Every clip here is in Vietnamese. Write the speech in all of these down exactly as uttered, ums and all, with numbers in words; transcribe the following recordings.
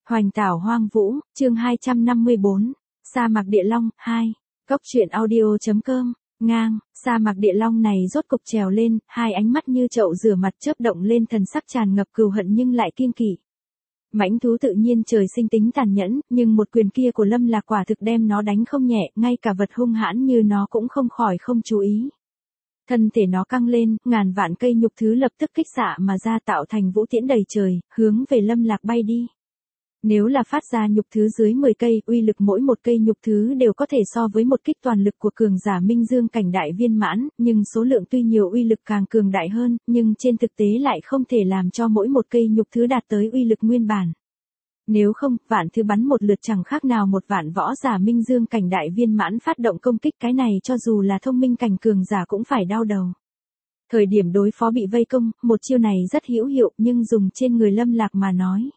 Hoành tảo hoang vũ, chương hai trăm năm mươi bốn, sa mạc địa long, hai, cốc truyện audio.com, ngang, sa mạc địa long này rốt cục trèo lên, hai ánh mắt như chậu rửa mặt chớp động lên thần sắc tràn ngập cừu hận nhưng lại kiêng kỵ. Mãnh thú tự nhiên trời sinh tính tàn nhẫn, nhưng một quyền kia của Lâm Lạc quả thực đem nó đánh không nhẹ, ngay cả vật hung hãn như nó cũng không khỏi không chú ý. Thân thể nó căng lên, ngàn vạn cây nhục thứ lập tức kích xạ mà ra tạo thành vũ tiễn đầy trời, hướng về Lâm Lạc bay đi. Nếu là phát ra nhục thứ dưới mười cây, uy lực mỗi một cây nhục thứ đều có thể so với một kích toàn lực của cường giả minh dương cảnh đại viên mãn, nhưng số lượng tuy nhiều uy lực càng cường đại hơn, nhưng trên thực tế lại không thể làm cho mỗi một cây nhục thứ đạt tới uy lực nguyên bản. Nếu không, vạn thứ bắn một lượt chẳng khác nào một vạn võ giả minh dương cảnh đại viên mãn phát động công kích, cái này cho dù là thông minh cảnh cường giả cũng phải đau đầu. Thời điểm đối phó bị vây công, một chiêu này rất hữu hiệu nhưng dùng trên người Lâm Lạc mà nói.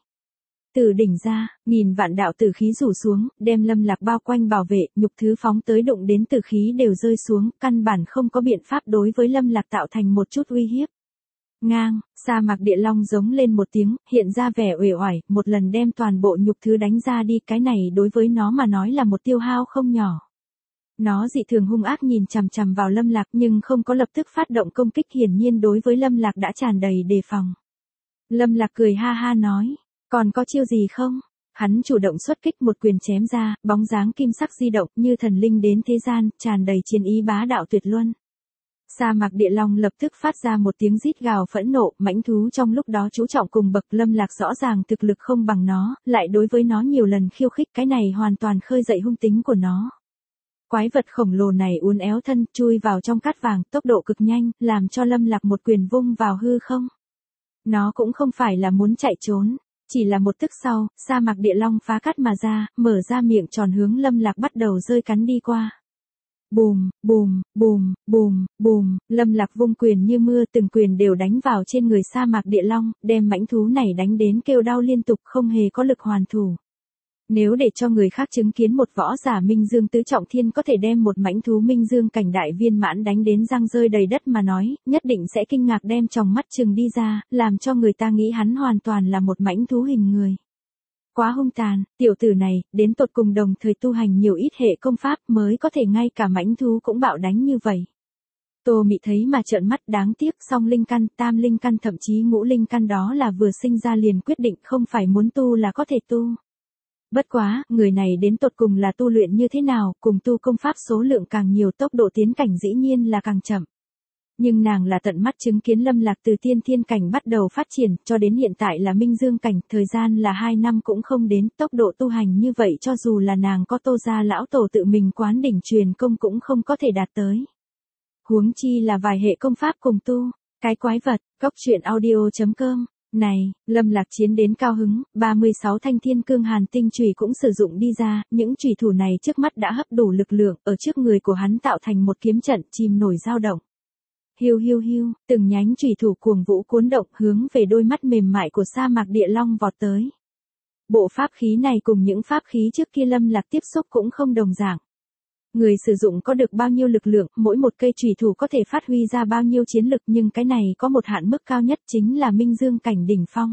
Từ đỉnh ra, nghìn vạn đạo tử khí rủ xuống, đem Lâm Lạc bao quanh bảo vệ, nhục thứ phóng tới đụng đến tử khí đều rơi xuống, căn bản không có biện pháp đối với Lâm Lạc tạo thành một chút uy hiếp. Ngang, sa mạc địa long giống lên một tiếng, hiện ra vẻ uể oải, một lần đem toàn bộ nhục thứ đánh ra đi, cái này đối với nó mà nói là một tiêu hao không nhỏ. Nó dị thường hung ác nhìn chằm chằm vào Lâm Lạc nhưng không có lập tức phát động công kích, hiển nhiên đối với Lâm Lạc đã tràn đầy đề phòng. Lâm Lạc cười ha ha nói, còn có chiêu gì không? Hắn chủ động xuất kích, một quyền chém ra, bóng dáng kim sắc di động như thần linh đến thế gian, tràn đầy chiến ý bá đạo tuyệt luân. Sa mạc địa long lập tức phát ra một tiếng rít gào phẫn nộ, mãnh thú trong lúc đó chú trọng cùng bậc Lâm Lạc rõ ràng thực lực không bằng nó, lại đối với nó nhiều lần khiêu khích, cái này hoàn toàn khơi dậy hung tính của nó. Quái vật khổng lồ này uốn éo thân, chui vào trong cát vàng, tốc độ cực nhanh, làm cho Lâm Lạc một quyền vung vào hư không. Nó cũng không phải là muốn chạy trốn, chỉ là một tức sau, sa mạc địa long phá cát mà ra, mở ra miệng tròn hướng Lâm Lạc bắt đầu rơi cắn đi qua. Bùm, bùm, bùm, bùm, bùm, Lâm Lạc vung quyền như mưa, từng quyền đều đánh vào trên người sa mạc địa long, đem mãnh thú này đánh đến kêu đau liên tục, không hề có lực hoàn thủ. Nếu để cho người khác chứng kiến một võ giả minh dương tứ trọng thiên có thể đem một mãnh thú minh dương cảnh đại viên mãn đánh đến răng rơi đầy đất mà nói, nhất định sẽ kinh ngạc đem tròng mắt trừng đi ra, làm cho người ta nghĩ hắn hoàn toàn là một mãnh thú hình người. Quá hung tàn, tiểu tử này, đến tột cùng đồng thời tu hành nhiều ít hệ công pháp mới có thể ngay cả mãnh thú cũng bạo đánh như vậy. Tô Mị thấy mà trợn mắt, đáng tiếc song linh căn, tam linh căn thậm chí ngũ linh căn đó là vừa sinh ra liền quyết định, không phải muốn tu là có thể tu. Bất quá, người này đến tột cùng là tu luyện như thế nào, cùng tu công pháp số lượng càng nhiều tốc độ tiến cảnh dĩ nhiên là càng chậm. Nhưng nàng là tận mắt chứng kiến Lâm Lạc từ tiên thiên cảnh bắt đầu phát triển, cho đến hiện tại là minh dương cảnh, thời gian là hai năm cũng không đến, tốc độ tu hành như vậy cho dù là nàng có Tô gia lão tổ tự mình quán đỉnh truyền công cũng không có thể đạt tới. Huống chi là vài hệ công pháp cùng tu, cái quái vật, cốc truyện audio.com. Này, Lâm Lạc chiến đến cao hứng, ba mươi sáu thanh thiên cương hàn tinh chùy cũng sử dụng đi ra, những chùy thủ này trước mắt đã hấp đủ lực lượng, ở trước người của hắn tạo thành một kiếm trận chìm nổi dao động. Hiu hiu hiu, từng nhánh chùy thủ cuồng vũ cuốn động hướng về đôi mắt mềm mại của sa mạc địa long vọt tới. Bộ pháp khí này cùng những pháp khí trước kia Lâm Lạc tiếp xúc cũng không đồng dạng. Người sử dụng có được bao nhiêu lực lượng, mỗi một cây chùy thủ có thể phát huy ra bao nhiêu chiến lực, nhưng cái này có một hạn mức cao nhất chính là minh dương cảnh đỉnh phong.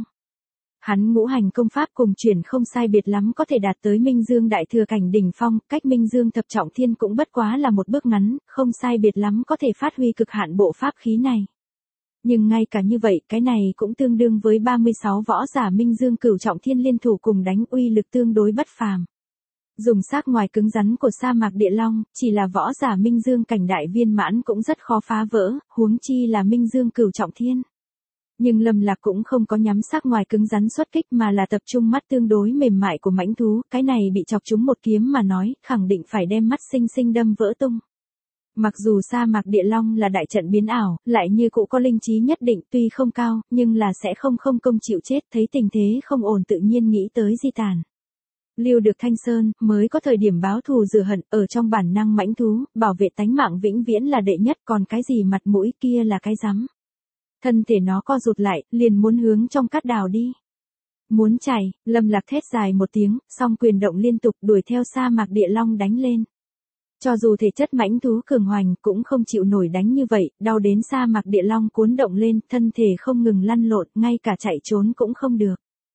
Hắn ngũ hành công pháp cùng chuyển không sai biệt lắm có thể đạt tới minh dương đại thừa cảnh đỉnh phong, cách minh dương thập trọng thiên cũng bất quá là một bước ngắn, không sai biệt lắm có thể phát huy cực hạn bộ pháp khí này. Nhưng ngay cả như vậy, cái này cũng tương đương với ba mươi sáu võ giả minh dương cửu trọng thiên liên thủ cùng đánh, uy lực tương đối bất phàm. Dùng xác ngoài cứng rắn của sa mạc địa long, chỉ là võ giả minh dương cảnh đại viên mãn cũng rất khó phá vỡ, huống chi là minh dương cửu trọng thiên. Nhưng Lâm Lạc cũng không có nhắm xác ngoài cứng rắn xuất kích mà là tập trung mắt tương đối mềm mại của mãnh thú, cái này bị chọc trúng một kiếm mà nói, khẳng định phải đem mắt xinh xinh đâm vỡ tung. Mặc dù sa mạc địa long là đại trận biến ảo, lại như cũ có linh trí nhất định, tuy không cao, nhưng là sẽ không không công chịu chết, thấy tình thế không ổn tự nhiên nghĩ tới di tản. Lưu được Thanh Sơn, mới có thời điểm báo thù rửa hận, ở trong bản năng mãnh thú, bảo vệ tánh mạng vĩnh viễn là đệ nhất, còn cái gì mặt mũi kia là cái rắm. Thân thể nó co rụt lại, liền muốn hướng trong cát đào đi. Muốn chạy, Lâm Lạc thét dài một tiếng, song quyền động liên tục đuổi theo sa mạc địa long đánh lên. Cho dù thể chất mãnh thú cường hoành cũng không chịu nổi đánh như vậy, đau đến sa mạc địa long cuốn động lên, thân thể không ngừng lăn lộn, ngay cả chạy trốn cũng không được.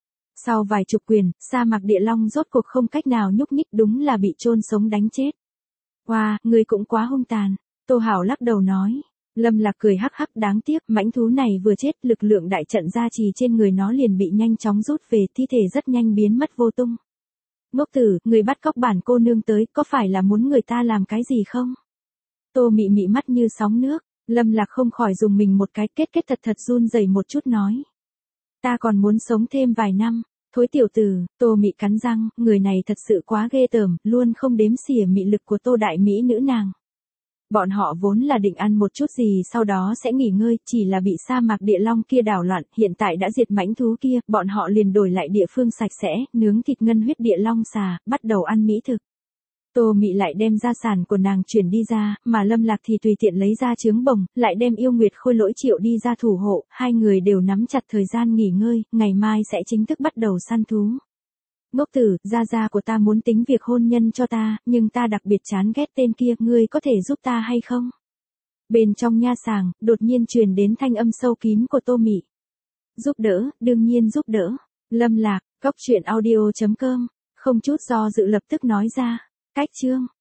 Sau vài chục quyền, sa mạc địa long rốt cuộc không cách nào nhúc nhích, đúng là bị chôn sống đánh chết. Wow, người cũng quá hung tàn. Tô Hảo lắc đầu nói. Lâm Lạc cười hắc hắc, đáng tiếc, mãnh thú này vừa chết, lực lượng đại trận gia trì trên người nó liền bị nhanh chóng rút về, thi thể rất nhanh biến mất vô tung. Ngốc tử, người bắt cóc bản cô nương tới, có phải là muốn người ta làm cái gì không? Tô Mị Mị mắt như sóng nước, Lâm Lạc không khỏi dùng mình một cái, kết kết thật thật run rẩy một chút nói. Ta còn muốn sống thêm vài năm. Thối tiểu tử, Tô Mị cắn răng, người này thật sự quá ghê tởm, luôn không đếm xỉa mị lực của Tô đại mỹ nữ nàng. Bọn họ vốn là định ăn một chút gì sau đó sẽ nghỉ ngơi, chỉ là bị sa mạc địa long kia đảo loạn, hiện tại đã diệt mãnh thú kia, bọn họ liền đổi lại địa phương sạch sẽ, nướng thịt ngân huyết địa long xà, bắt đầu ăn mỹ thực. Tô Mị lại đem gia sản của nàng chuyển đi ra, mà Lâm Lạc thì tùy tiện lấy ra trướng bồng, lại đem yêu nguyệt khôi lỗi triệu đi ra thủ hộ, hai người đều nắm chặt thời gian nghỉ ngơi, ngày mai sẽ chính thức bắt đầu săn thú. Ngốc tử, gia gia của ta muốn tính việc hôn nhân cho ta, nhưng ta đặc biệt chán ghét tên kia, ngươi có thể giúp ta hay không? Bên trong nha sàng, đột nhiên truyền đến thanh âm sâu kín của Tô Mị. Giúp đỡ, đương nhiên giúp đỡ. Lâm Lạc, cốc truyện audio chấm com, không chút do dự lập tức nói ra. Cách chương